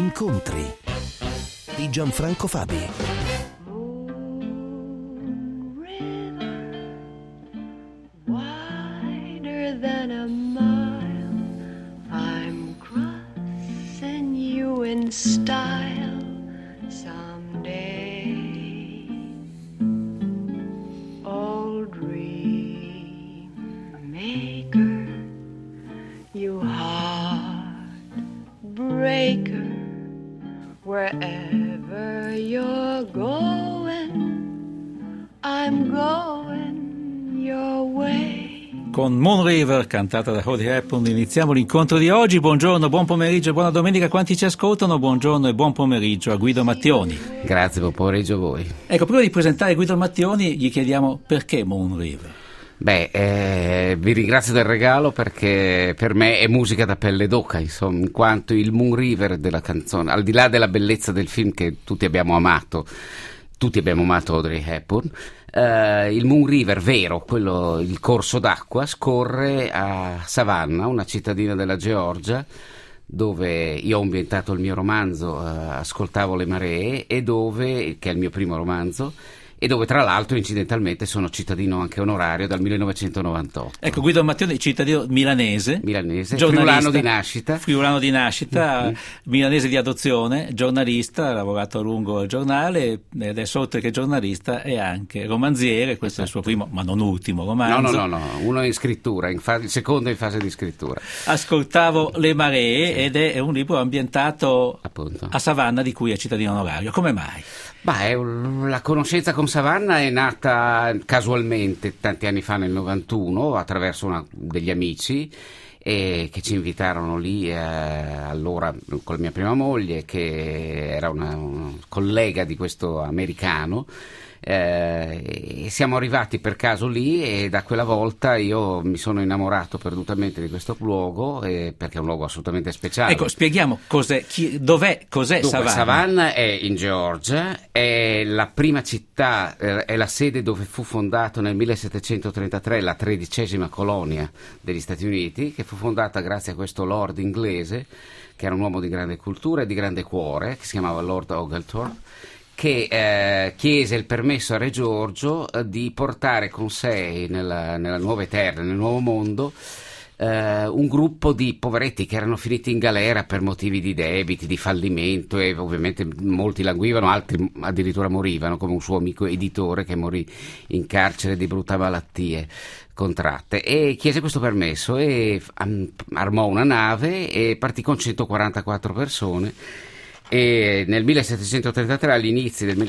Incontri di Gianfranco Fabi. Wider than a mile, I'm crossing you in style someday. Oh, dream maker, you heartbreaker, wherever you're going, I'm going your way. Con Moon River, cantata da Audrey Hepburn, iniziamo l'incontro di oggi. Buongiorno, buon pomeriggio e buona domenica a quanti ci ascoltano. Buongiorno e buon pomeriggio a Guido Mattioni. Grazie, buon pomeriggio a voi. Ecco, prima di presentare Guido Mattioni gli chiediamo perché Moon River. Vi ringrazio del regalo perché per me è musica da pelle d'oca, insomma, in quanto il Moon River della canzone, al di là della bellezza del film che tutti abbiamo amato Audrey Hepburn, il Moon River vero, quello, il corso d'acqua, scorre a Savannah, una cittadina della Georgia, dove io ho ambientato il mio romanzo, Ascoltavo le maree, che è il mio primo romanzo, e dove tra l'altro incidentalmente sono cittadino anche onorario dal 1998. Ecco, Guido Mattioni, cittadino milanese, friulano di nascita, milanese di adozione, giornalista, ha lavorato a lungo al giornale e adesso oltre che giornalista è anche romanziere. Questo è il suo primo, ma non ultimo romanzo. No, uno in scrittura, il secondo è in fase di scrittura. Ascoltavo le maree, sì. Ed è un libro ambientato appunto a Savannah, di cui è cittadino onorario. Come mai? La conoscenza con Savannah è nata casualmente tanti anni fa, nel 91, attraverso degli amici che ci invitarono lì allora con la mia prima moglie, che era una collega di questo americano. E siamo arrivati per caso lì e da quella volta io mi sono innamorato perdutamente di questo luogo, perché è un luogo assolutamente speciale. Ecco, spieghiamo cos'è Savannah. Savannah è in Georgia, è la prima città, è la sede dove fu fondato nel 1733 la 13ª colonia degli Stati Uniti, che fu fondata grazie a questo lord inglese che era un uomo di grande cultura e di grande cuore, che si chiamava Lord Oglethorpe, che chiese il permesso a Re Giorgio di portare con sé nella nuova terra, nel nuovo mondo, un gruppo di poveretti che erano finiti in galera per motivi di debiti, di fallimento, e ovviamente molti languivano, altri addirittura morivano, come un suo amico editore che morì in carcere di brutte malattie contratte, e chiese questo permesso e armò una nave e partì con 144 persone. E nel 1733, all'inizio del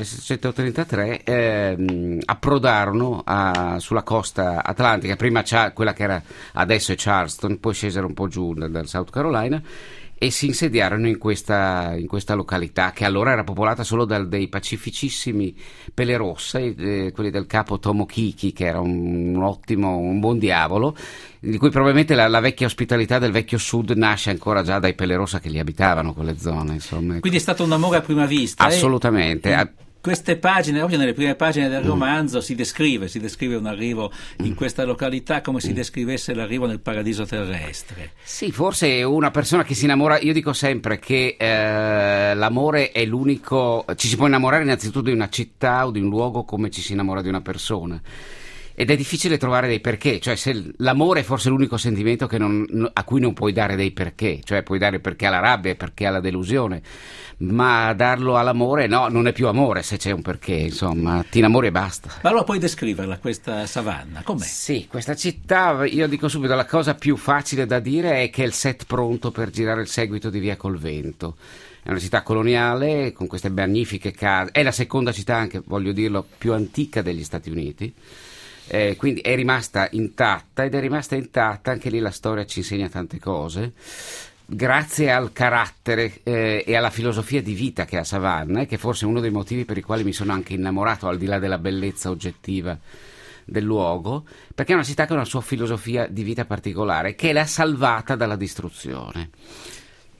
1733, approdarono sulla costa atlantica, prima quella che era adesso è Charleston, poi scesero un po' giù dal South Carolina e si insediarono in questa località, che allora era popolata solo dei pacificissimi Pele Rosse, quelli del capo Tomokiki, che era un buon diavolo, di cui probabilmente la vecchia ospitalità del vecchio sud nasce ancora già dai Pele Rossa che li abitavano quelle zone, insomma. Quindi è stato un amore a prima vista. Assolutamente. Queste pagine, proprio nelle prime pagine del romanzo, si descrive un arrivo in questa località come si descrivesse l'arrivo nel paradiso terrestre. Sì, forse una persona che si innamora, io dico sempre che l'amore è l'unico, ci si può innamorare innanzitutto di una città o di un luogo come ci si innamora di una persona. Ed è difficile trovare dei perché, cioè se l'amore è forse l'unico sentimento a cui non puoi dare dei perché, cioè puoi dare perché alla rabbia e perché alla delusione, ma darlo all'amore no, non è più amore se c'è un perché, insomma, ti innamori e basta. Ma allora puoi descriverla, questa Savannah, com'è? Sì, questa città, io dico subito, la cosa più facile da dire è che è il set pronto per girare il seguito di Via col Vento. È una città coloniale con queste magnifiche case, è la seconda città, anche voglio dirlo, più antica degli Stati Uniti. Quindi è rimasta intatta, ed è rimasta intatta, anche lì la storia ci insegna tante cose, grazie al carattere e alla filosofia di vita che ha Savannah, che forse è uno dei motivi per i quali mi sono anche innamorato, al di là della bellezza oggettiva del luogo, perché è una città che ha una sua filosofia di vita particolare, che l'ha salvata dalla distruzione.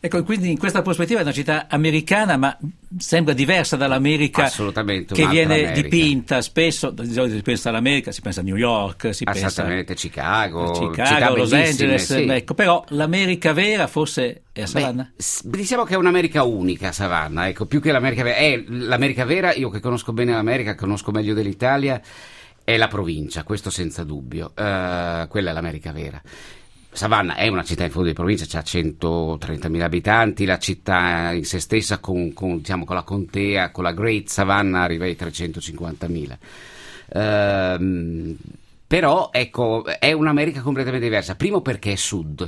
Ecco, quindi in questa prospettiva è una città americana, ma sembra diversa dall'America che viene America. Dipinta spesso. Di solito si pensa all'America, si pensa a New York, si pensa a Chicago, Los Angeles, sì. Ecco, però l'America vera forse è a Savannah? Diciamo che è un'America unica, Savannah, ecco, più che l'America vera. È l'America vera, io che conosco bene l'America, conosco meglio dell'Italia, è la provincia, questo senza dubbio, quella è l'America vera. Savannah è una città in fondo di provincia, ha 130.000 abitanti, la città in se stessa con la contea, con la Great Savannah arriva ai 350.000. Però ecco, è un'America completamente diversa, primo perché è sud.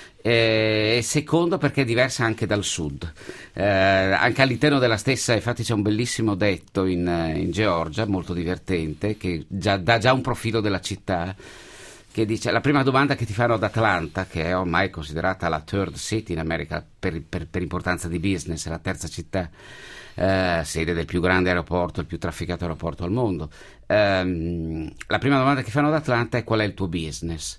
E secondo perché è diversa anche dal sud, anche all'interno della stessa. Infatti c'è un bellissimo detto in Georgia molto divertente che dà già un profilo della città, che dice: la prima domanda che ti fanno ad Atlanta, che è ormai considerata la third city in America per importanza di business, è la terza città, sede del più grande aeroporto, il più trafficato aeroporto al mondo, la prima domanda che fanno ad Atlanta è: qual è il tuo business?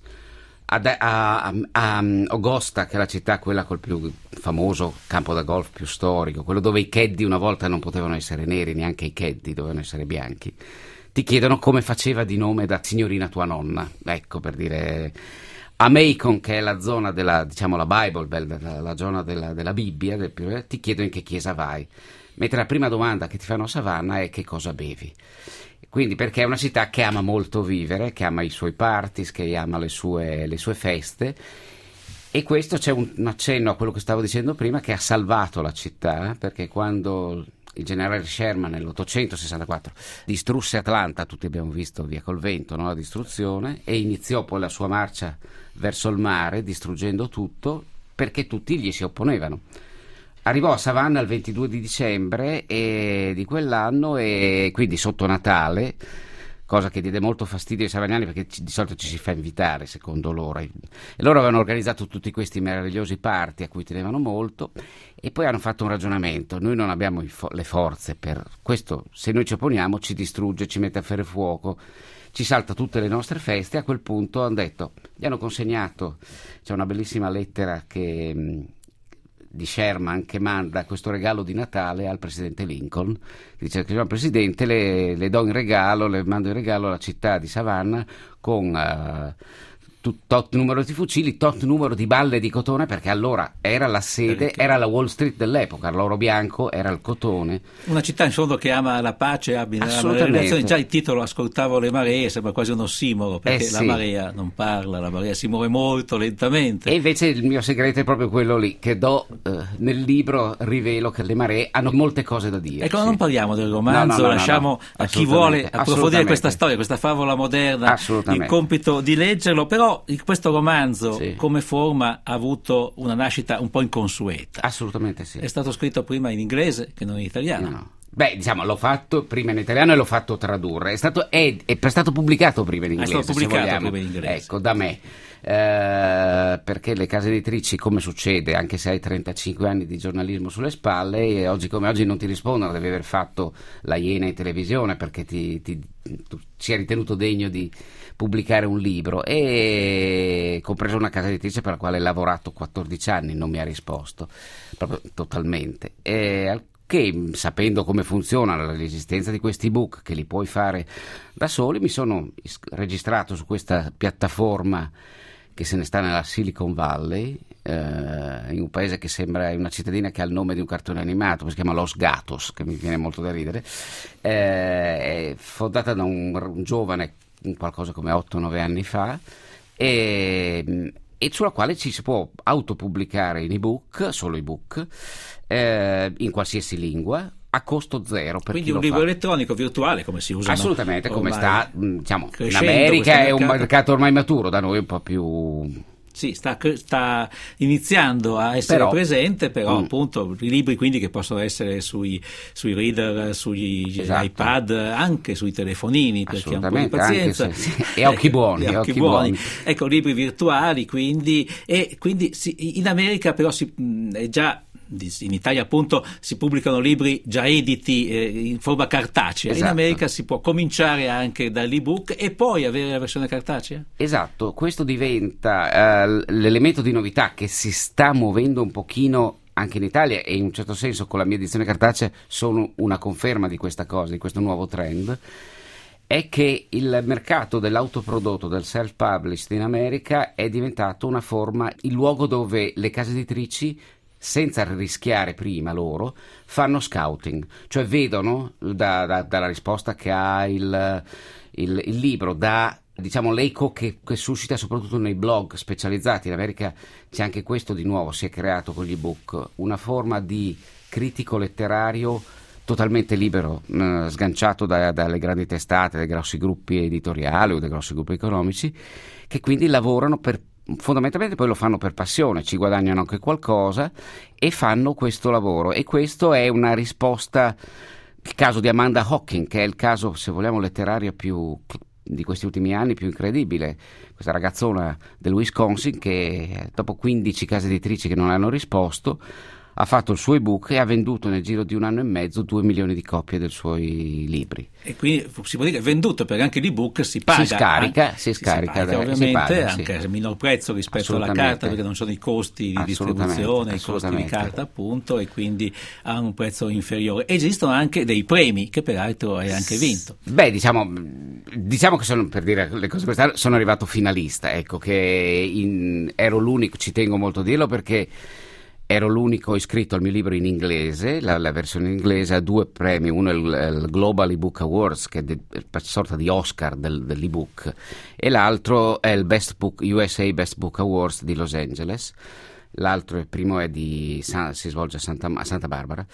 A Augusta, che è la città quella col più famoso campo da golf più storico, quello dove i caddy una volta non potevano essere neri, neanche i caddy dovevano essere bianchi, ti chiedono come faceva di nome da signorina tua nonna, ecco, per dire. A Macon, che è la zona della, diciamo, la Bible Belt, la zona della Bibbia, ti chiedono in che chiesa vai, mentre la prima domanda che ti fanno a Savannah è: che cosa bevi? Quindi, perché è una città che ama molto vivere, che ama i suoi parties, che ama le sue feste, e questo c'è un accenno a quello che stavo dicendo prima, che ha salvato la città, perché quando il generale Sherman nell'864 distrusse Atlanta, tutti abbiamo visto Via col vento, no? La distruzione, e iniziò poi la sua marcia verso il mare distruggendo tutto, perché tutti gli si opponevano. Arrivò a Savannah il 22 di dicembre di quell'anno, e quindi sotto Natale, cosa che diede molto fastidio ai savagnani, perché di solito ci si fa invitare, secondo loro. E loro avevano organizzato tutti questi meravigliosi party a cui tenevano molto, e poi hanno fatto un ragionamento: noi non abbiamo le forze per questo, se noi ci opponiamo ci distrugge, ci mette a fare fuoco, ci salta tutte le nostre feste. A quel punto hanno detto, gli hanno consegnato, c'è una bellissima lettera di Sherman che manda questo regalo di Natale al presidente Lincoln, che dice: signor Presidente, le mando in regalo la città di Savannah con tot numero di fucili, tot numero di balle di cotone, perché allora era la sede, era la Wall Street dell'epoca, l'oro bianco era il cotone. Una città in fondo che ama la pace, ama le relazioni. Già il titolo "Ascoltavo le maree" sembra quasi un ossimoro, perché la marea non parla, la marea si muove molto lentamente. E invece il mio segreto è proprio quello lì, che nel libro rivelo che le maree hanno molte cose da dire. Ecco, non parliamo del romanzo, lasciamo a chi vuole approfondire questa storia, questa favola moderna, il compito di leggerlo. Però questo romanzo, come forma, ha avuto una nascita un po' inconsueta. Assolutamente sì. È stato scritto prima in inglese che non in italiano. No. Beh, diciamo, l'ho fatto prima in italiano e l'ho fatto tradurre. È stato pubblicato prima in inglese. È stato pubblicato prima in inglese. Ecco, da me. Perché le case editrici, come succede, anche se hai 35 anni di giornalismo sulle spalle, e oggi come oggi non ti rispondono, devi aver fatto la Iena in televisione perché tu sia ritenuto degno di pubblicare un libro, e compreso una casa editrice per la quale ho lavorato 14 anni, non mi ha risposto proprio totalmente, che, sapendo come funziona l'esistenza di questi ebook, che li puoi fare da soli, mi sono registrato su questa piattaforma che se ne sta nella Silicon Valley, in un paese che sembra una cittadina che ha il nome di un cartone animato, si chiama Los Gatos, che mi viene molto da ridere, è fondata da un giovane, qualcosa come 8-9 anni fa, e sulla quale ci si può autopubblicare in ebook, solo ebook, in qualsiasi lingua, a costo zero. Quindi un libro elettronico virtuale, come si usa? Assolutamente, come sta, diciamo, in America è un mercato ormai maturo, da noi un po' più... Sì, sta iniziando a essere presente, però appunto i libri quindi che possono essere sui reader, sugli iPad, anche sui telefonini, perché ha un po' di pazienza. E occhi buoni. Occhi buoni. Ecco, libri virtuali quindi, e quindi in America però è già... In Italia appunto si pubblicano libri già editi in forma cartacea. In America si può cominciare anche dall'ebook e poi avere la versione cartacea? Esatto, questo diventa l'elemento di novità che si sta muovendo un pochino anche in Italia, e in un certo senso con la mia edizione cartacea sono una conferma di questa cosa, di questo nuovo trend, è che il mercato dell'autoprodotto, del self-published in America è diventato una forma, il luogo dove le case editrici, senza rischiare prima loro, fanno scouting, cioè vedono dalla risposta che ha il libro, da diciamo l'eco che suscita soprattutto nei blog specializzati. In America c'è anche questo, di nuovo si è creato con gli ebook, una forma di critico letterario totalmente libero, sganciato dalle grandi testate, dai grossi gruppi editoriali o dai grossi gruppi economici, che quindi lavorano fondamentalmente poi lo fanno per passione, ci guadagnano anche qualcosa e fanno questo lavoro, e questo è una risposta. Il caso di Amanda Hocking, che è il caso, se vogliamo, letterario più di questi ultimi anni più incredibile, questa ragazzona del Wisconsin che dopo 15 case editrici che non hanno risposto ha fatto il suo ebook e ha venduto nel giro di 1 anno e mezzo 2 milioni di copie dei suoi libri. E quindi si può dire che è venduto, perché anche l'ebook si paga. Si scarica ovviamente, sì. Anche a minor prezzo rispetto alla carta, perché non sono i costi di distribuzione, i costi di carta appunto, e quindi ha un prezzo inferiore. Esistono anche dei premi che peraltro hai anche vinto. Beh, diciamo che sono, per dire le cose quest'anno, sono arrivato finalista, ecco, che ero l'unico, ci tengo molto a dirlo, perché ero l'unico iscritto al mio libro in inglese, la versione inglese ha 2 premi, uno è il Global eBook Awards, che è una sorta di Oscar dell'ebook, e l'altro è il USA Best Book Awards di Los Angeles. L'altro, il primo è si svolge a Santa Barbara,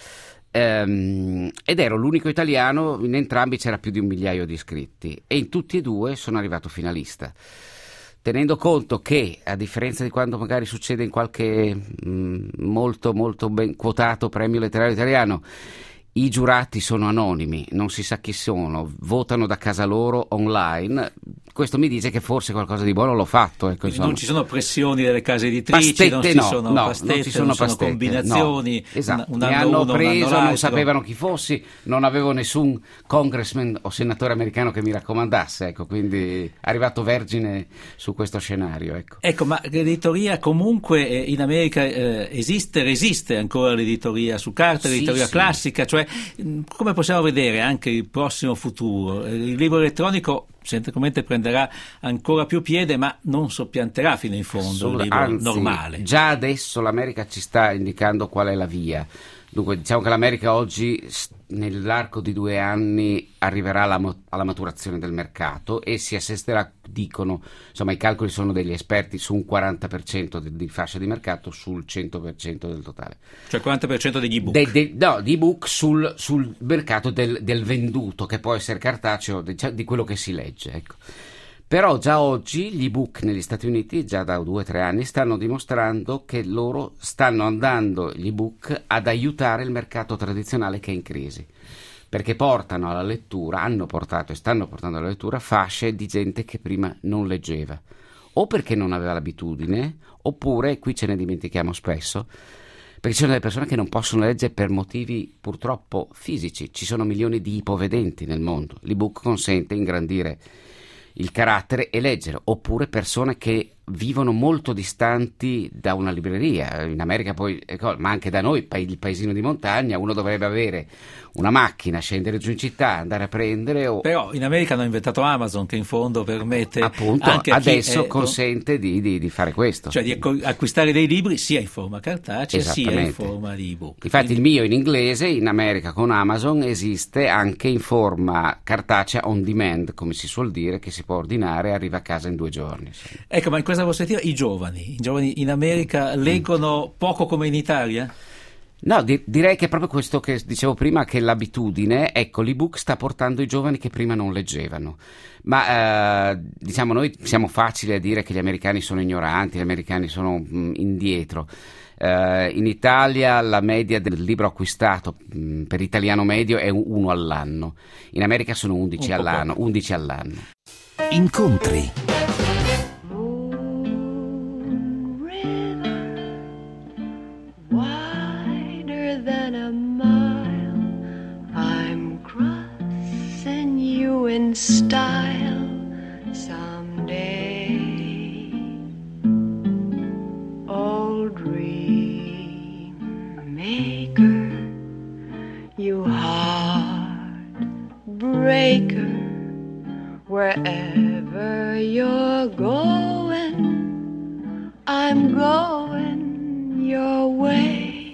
ed ero l'unico italiano. In entrambi c'era più di 1 migliaio di iscritti e in tutti e 2 sono arrivato finalista. Tenendo conto che, a differenza di quando magari succede in qualche molto molto ben quotato premio letterario italiano, i giurati sono anonimi, non si sa chi sono, votano da casa loro online. Questo mi dice che forse qualcosa di buono l'ho fatto. Ecco, non ci sono pressioni delle case editrici, non ci sono combinazioni. No, esatto. Un mi anno hanno uno, preso, un non sapevano chi fossi, non avevo nessun congressman o senatore americano che mi raccomandasse, ecco, quindi arrivato vergine su questo scenario. Ecco, ma l'editoria comunque in America resiste ancora l'editoria su carta, l'editoria classica, cioè come possiamo vedere anche il prossimo futuro? Il libro elettronico sicuramente prenderà ancora più piede, ma non soppianterà fino in fondo il libro normale. Già adesso l'America ci sta indicando qual è la via. Dunque, diciamo che l'America oggi, nell'arco di 2 anni, arriverà alla maturazione del mercato e si assesterà, dicono, insomma i calcoli sono degli esperti, su un 40% di fascia di mercato sul 100% del totale. Cioè il 40% degli ebook? Di ebook sul mercato del venduto, che può essere cartaceo, di quello che si legge, ecco. Però già oggi gli ebook negli Stati Uniti, già da 2 o 3 anni, stanno dimostrando che loro stanno andando, gli ebook, ad aiutare il mercato tradizionale che è in crisi, perché portano alla lettura, hanno portato e stanno portando alla lettura fasce di gente che prima non leggeva, o perché non aveva l'abitudine, oppure, qui ce ne dimentichiamo spesso, perché ci sono delle persone che non possono leggere per motivi purtroppo fisici. Ci sono milioni di ipovedenti nel mondo. L'ebook consente di ingrandire il carattere e leggere, oppure persone che vivono molto distanti da una libreria. In America poi, ma anche da noi, il paesino di montagna, uno dovrebbe avere una macchina, scendere giù in città, andare a prendere. Però in America hanno inventato Amazon, che in fondo permette, appunto, anche adesso consente di fare questo, cioè di acquistare dei libri sia in forma cartacea sia in forma di ebook. Infatti il mio in inglese in America con Amazon esiste anche in forma cartacea on demand, come si suol dire, che si può ordinare e arriva a casa in 2 giorni. Ecco, ma in questa prospettiva i giovani in America leggono poco come in Italia? No, direi che è proprio questo che dicevo prima, che l'abitudine, ecco, l'ebook sta portando i giovani che prima non leggevano. Ma diciamo, noi siamo facili a dire che gli americani sono ignoranti, gli americani sono indietro. In Italia la media del libro acquistato per italiano medio è 1 all'anno, in America sono 11 all'anno. Incontri. In style someday, old dream maker, you heartbreaker. Wherever you're going, I'm going your way.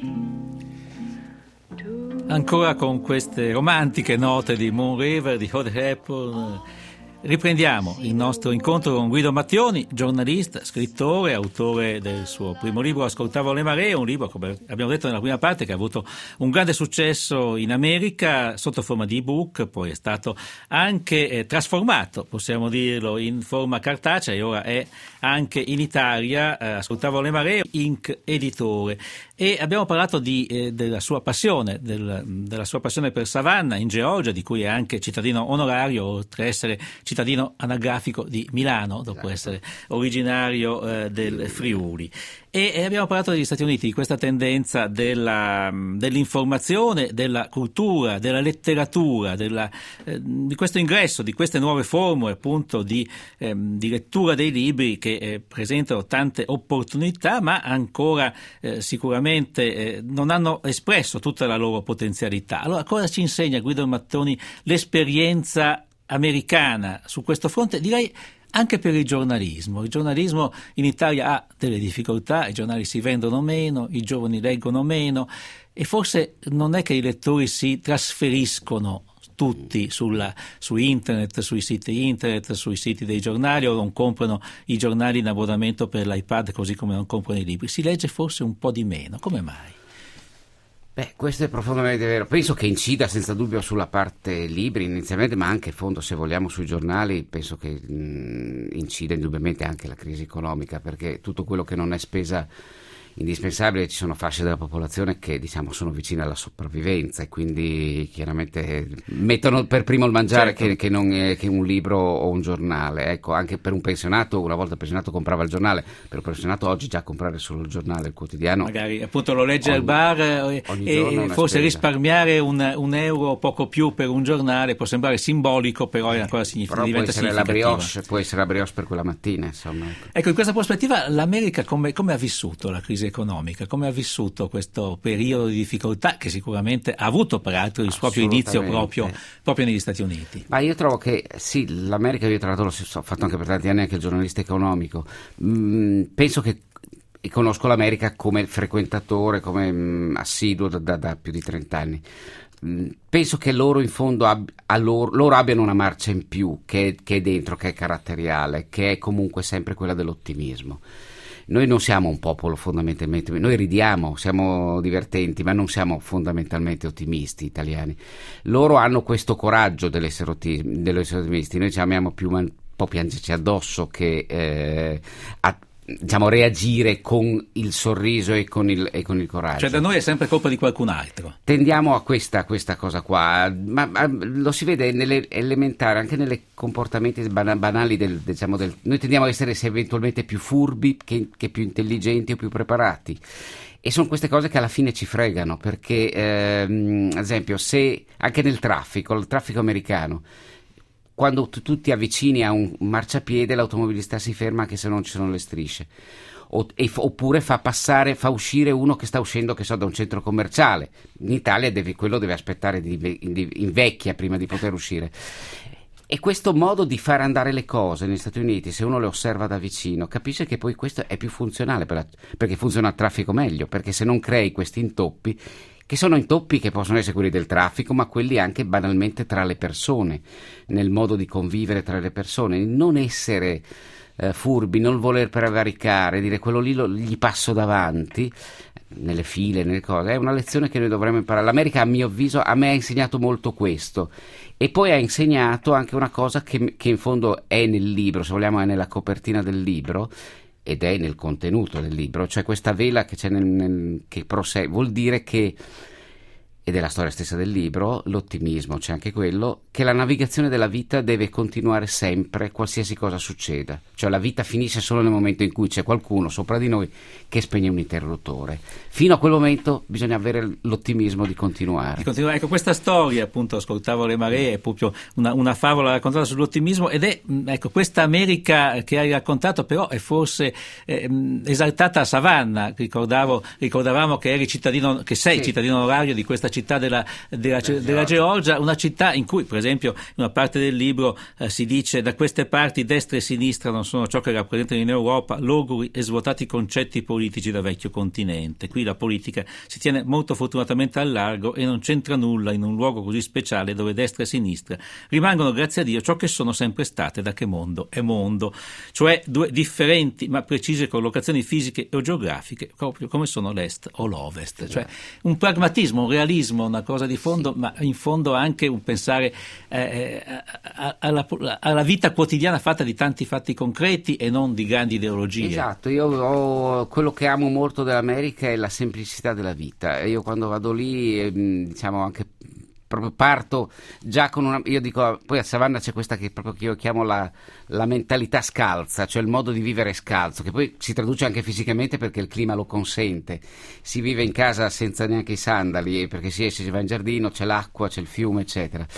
Ancora con queste romantiche note di Moon River, di Audrey Hepburn, riprendiamo il nostro incontro con Guido Mattioni, giornalista, scrittore, autore del suo primo libro Ascoltavo le maree, un libro, come abbiamo detto nella prima parte, che ha avuto un grande successo in America sotto forma di ebook, poi è stato anche trasformato, possiamo dirlo, in forma cartacea e ora è anche in Italia, Ascoltavo le maree, Inc. editore. E abbiamo parlato della sua passione, della sua passione per Savannah in Georgia, di cui è anche cittadino onorario, oltre a essere cittadino anagrafico di Milano, dopo essere originario del Friuli. E abbiamo parlato degli Stati Uniti, di questa tendenza dell'informazione, della cultura, della letteratura, di questo ingresso, di queste nuove formule appunto di lettura dei libri che presentano tante opportunità, ma ancora sicuramente non hanno espresso tutta la loro potenzialità. Allora, cosa ci insegna Guido Mattioni l'esperienza americana su questo fronte? Direi anche per il giornalismo. Il giornalismo in Italia ha delle difficoltà, i giornali si vendono meno, i giovani leggono meno e forse non è che i lettori si trasferiscono tutti su internet, sui siti internet, sui siti dei giornali, o non comprano i giornali in abbonamento per l'iPad così come non comprano i libri. Si legge forse un po' di meno. Come mai? Beh, questo è profondamente vero. Penso che incida senza dubbio sulla parte libri inizialmente, ma anche in fondo, se vogliamo, sui giornali. Penso che incida indubbiamente anche la crisi economica, perché tutto quello che non è spesa indispensabile, ci sono fasce della popolazione che sono vicine alla sopravvivenza e quindi chiaramente mettono per primo il mangiare, certo, che un libro o un giornale. Ecco, anche per un pensionato, una volta pensionato comprava il giornale, per un pensionato oggi già comprare solo il giornale, il quotidiano, magari appunto lo legge al bar e forse risparmiare un euro o poco più per un giornale può sembrare simbolico, però è una cosa significativa. Può essere la brioche per quella mattina, insomma. Ecco, in questa prospettiva l'America come ha vissuto la crisi economica, come ha vissuto questo periodo di difficoltà che sicuramente ha avuto peraltro il suo inizio proprio negli Stati Uniti? Ma io trovo che sì, l'America, io tra l'altro ho fatto anche per tanti anni anche il giornalista economico, penso che conosco l'America come frequentatore, come assiduo da più di 30 anni. Penso che loro in fondo loro abbiano una marcia in più che è dentro, che è caratteriale, che è comunque sempre quella dell'ottimismo. Noi non siamo un popolo fondamentalmente, noi ridiamo, siamo divertenti, ma non siamo fondamentalmente ottimisti italiani. Loro hanno questo coraggio dell'essere ottimisti, noi ci amiamo più un po' piangerci addosso che reagire con il sorriso e con il coraggio. Cioè da noi è sempre colpa di qualcun altro. Tendiamo a questa cosa qua, ma lo si vede nelle elementari, anche nei comportamenti banali noi tendiamo a essere eventualmente più furbi che più intelligenti o più preparati. E sono queste cose che alla fine ci fregano, perché ad esempio, se anche nel traffico, il traffico americano, quando tu ti avvicini a un marciapiede, l'automobilista si ferma anche se non ci sono le strisce, oppure fa uscire uno che sta uscendo, da un centro commerciale. In Italia quello deve aspettare invecchia prima di poter uscire. E questo modo di far andare le cose negli Stati Uniti, se uno le osserva da vicino, capisce che poi questo è più funzionale perché funziona il traffico meglio, perché se non crei questi intoppi, che sono intoppi che possono essere quelli del traffico, ma quelli anche banalmente tra le persone, nel modo di convivere tra le persone, non essere furbi, non voler prevaricare, dire quello lì gli passo davanti, nelle file, nelle cose. È una lezione che noi dovremmo imparare. L'America, a mio avviso, a me ha insegnato molto questo, e poi ha insegnato anche una cosa che in fondo è nel libro, se vogliamo è nella copertina del libro, ed è nel contenuto del libro, cioè questa vela che c'è che prosegue, vuol dire che e della storia stessa del libro, l'ottimismo, c'è anche quello, che la navigazione della vita deve continuare sempre, qualsiasi cosa succeda. Cioè la vita finisce solo nel momento in cui c'è qualcuno sopra di noi che spegne un interruttore. Fino a quel momento bisogna avere l'ottimismo di continuare. Ecco, questa storia, appunto, ascoltavo Le Maree, è proprio una favola raccontata sull'ottimismo, ed è, ecco, questa America che hai raccontato però è forse esaltata a Savannah. Ricordavamo che eri cittadino, che sei cittadino onorario di questa città della Georgia, una città in cui, per esempio, in una parte del libro si dice: da queste parti destra e sinistra non sono ciò che rappresentano in Europa logori e svuotati concetti politici da vecchio continente. Qui la politica si tiene molto fortunatamente al largo e non c'entra nulla in un luogo così speciale dove destra e sinistra rimangono, grazie a Dio, ciò che sono sempre state da che mondo è mondo, cioè due differenti ma precise collocazioni fisiche o geografiche, proprio come sono l'est o l'ovest. Cioè un pragmatismo, un realismo, una cosa di fondo, ma in fondo anche un pensare alla vita quotidiana fatta di tanti fatti concreti e non di grandi ideologie. Esatto, quello che amo molto dell'America è la semplicità della vita. Io quando vado lì, diciamo, anche proprio parto già con una, io dico, poi a Savannah c'è questa che proprio io chiamo la mentalità scalza, cioè il modo di vivere scalzo, che poi si traduce anche fisicamente perché il clima lo consente. Si vive in casa senza neanche i sandali, perché si esce, si va in giardino, c'è l'acqua, c'è il fiume, eccetera.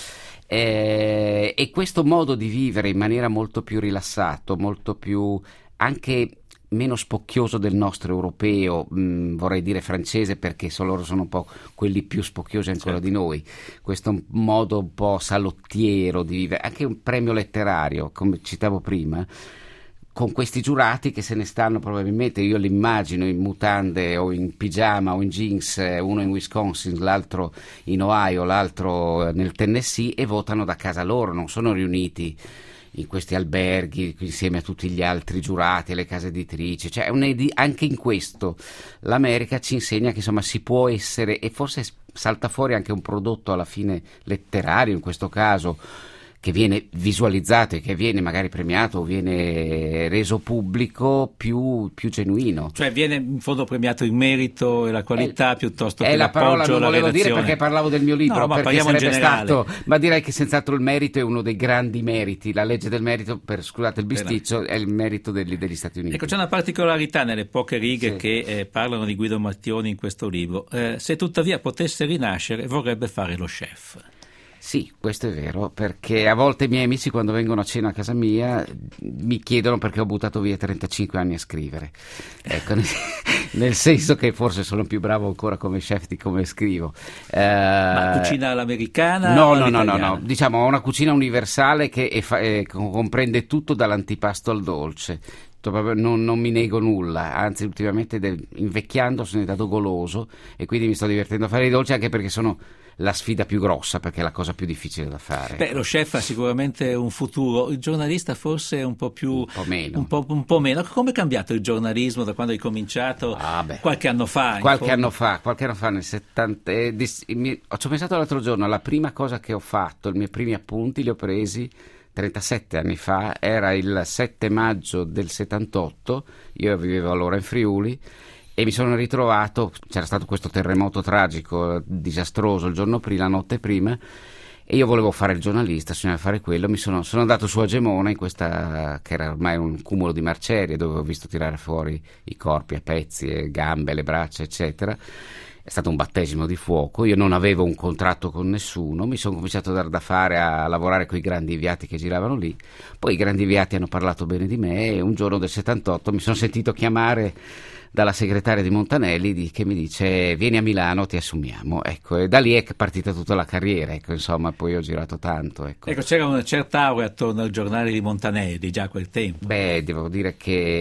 E questo modo di vivere in maniera molto più rilassato, molto più anche meno spocchioso del nostro europeo, vorrei dire francese, perché loro sono un po' quelli più spocchiosi ancora di noi. Questo modo un po' salottiero di vivere, anche un premio letterario, come citavo prima, con questi giurati che se ne stanno probabilmente, io li immagino in mutande o in pigiama o in jeans, uno in Wisconsin, l'altro in Ohio, l'altro nel Tennessee, e votano da casa loro, non sono riuniti in questi alberghi insieme a tutti gli altri giurati, alle case editrici. Cioè anche in questo l'America ci insegna che insomma si può essere, e forse salta fuori anche un prodotto alla fine letterario in questo caso, che viene visualizzato e che viene magari premiato o viene reso pubblico, più genuino. Cioè viene in fondo premiato il merito e la qualità piuttosto che la parola l'appoggio, non volevo redazione. dire perché parlavo del mio libro, no, ma perché sarebbe stato, ma direi che senz'altro il merito è uno dei grandi meriti, la legge del merito, scusate il bisticcio, è il merito degli Stati Uniti. Ecco, c'è una particolarità nelle poche righe che parlano di Guido Mattioni in questo libro. Se tuttavia potesse rinascere vorrebbe fare lo chef. Sì, questo è vero, perché a volte i miei amici quando vengono a cena a casa mia mi chiedono perché ho buttato via 35 anni a scrivere. Ecco, nel senso che forse sono più bravo ancora come chef di come scrivo. Ma cucina all'americana? No. Diciamo, ho una cucina universale che comprende tutto dall'antipasto al dolce. Non mi nego nulla, anzi ultimamente invecchiando sono diventato goloso e quindi mi sto divertendo a fare i dolci, anche perché sono la sfida più grossa, perché è la cosa più difficile da fare. Beh, lo chef ha sicuramente un futuro, il giornalista forse è un po' più, meno. Un po' meno. Come è cambiato il giornalismo da quando hai cominciato? Qualche anno fa? Qualche anno fa, nel 70. Ci ho pensato l'altro giorno, la prima cosa che ho fatto, i miei primi appunti li ho presi 37 anni fa, era il 7 maggio del 78, io vivevo allora in Friuli e mi sono ritrovato, c'era stato questo terremoto tragico, disastroso il giorno prima, la notte prima, e io volevo fare il giornalista, bisognava fare quello, sono andato su a Gemona in questa, che era ormai un cumulo di macerie, dove ho visto tirare fuori i corpi a pezzi, le gambe, le braccia, eccetera. È stato un battesimo di fuoco, io non avevo un contratto con nessuno, mi sono cominciato a dar da fare, a lavorare con i grandi inviati che giravano lì, poi i grandi inviati hanno parlato bene di me e un giorno del 78 mi sono sentito chiamare dalla segretaria di Montanelli che mi dice: vieni a Milano, ti assumiamo. Ecco, e da lì è partita tutta la carriera, ecco, insomma, poi ho girato tanto. Ecco, c'era una certa aura attorno al giornale di Montanelli già a quel tempo. Beh, devo dire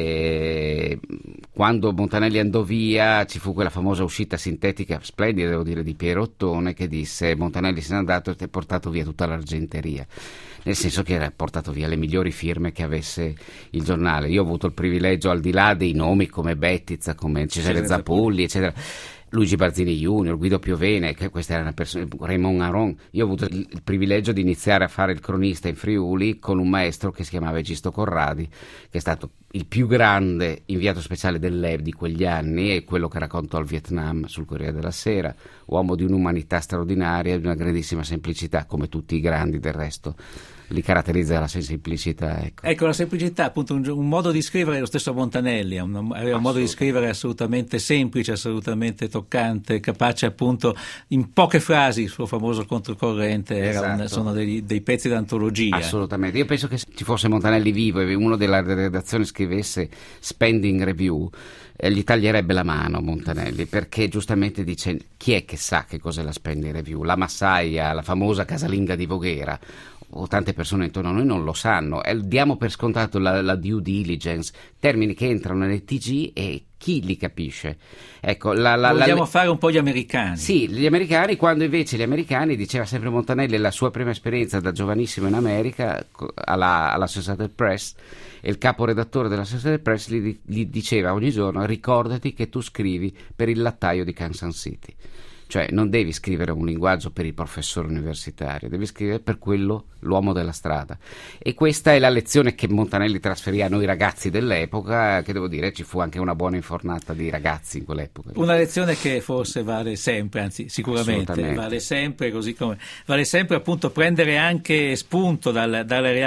che quando Montanelli andò via ci fu quella famosa uscita sintetica splendida, devo dire, di Piero Ottone, che disse: Montanelli se n'è andato e ti ha portato via tutta l'argenteria. Nel senso che era portato via le migliori firme che avesse il giornale. Io ho avuto il privilegio, al di là dei nomi come Bettizza, come Cesare Zappulli, eccetera, Luigi Barzini Junior, Guido Piovene, che questa era una persona, Raymond Aron. Io ho avuto il privilegio di iniziare a fare il cronista in Friuli con un maestro che si chiamava Egisto Corradi, che è stato il più grande inviato speciale dell'EB di quegli anni e quello che raccontò il Vietnam sul Corriere della Sera, uomo di un'umanità straordinaria e di una grandissima semplicità, come tutti i grandi del resto. Li caratterizza la semplicità. Ecco, la semplicità, appunto, un modo di scrivere, lo stesso Montanelli aveva un modo di scrivere assolutamente semplice, assolutamente toccante, capace appunto in poche frasi. Il suo famoso Controcorrente sono dei pezzi d'antologia. Assolutamente, io penso che se ci fosse Montanelli vivo e uno della redazione scrivesse Spending Review, gli taglierebbe la mano Montanelli, perché giustamente dice: chi è che sa che cos'è la Spending Review? La massaia, la famosa casalinga di Voghera, o tante persone intorno a noi non lo sanno, diamo per scontato la due diligence, termini che entrano nel TG e chi li capisce? Ecco, vogliamo fare un po' gli americani. Sì, gli americani, quando invece gli americani, diceva sempre Montanelli, la sua prima esperienza da giovanissimo in America alla Associated Press, e il caporedattore della Associated Press gli diceva ogni giorno: ricordati che tu scrivi per il lattaio di Kansas City. Cioè non devi scrivere un linguaggio per il professore universitario, devi scrivere per l'uomo della strada. E questa è la lezione che Montanelli trasferì a noi ragazzi dell'epoca, che devo dire ci fu anche una buona infornata di ragazzi in quell'epoca. Una lezione che forse vale sempre, anzi sicuramente vale sempre, così come vale sempre appunto prendere anche spunto dalle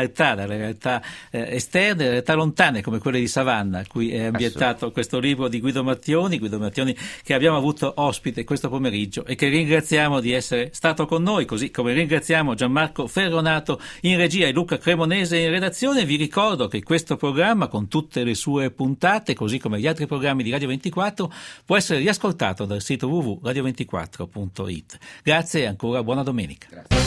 realtà esterne, dalle realtà lontane come quelle di Savannah, a cui è ambientato questo libro di Guido Mattioni che abbiamo avuto ospite questo pomeriggio e che ringraziamo di essere stato con noi, così come ringraziamo Gianmarco Ferronato in regia e Luca Cremonese in redazione. Vi ricordo che questo programma, con tutte le sue puntate, così come gli altri programmi di Radio 24, può essere riascoltato dal sito www.radio24.it. Grazie e ancora buona domenica. Grazie.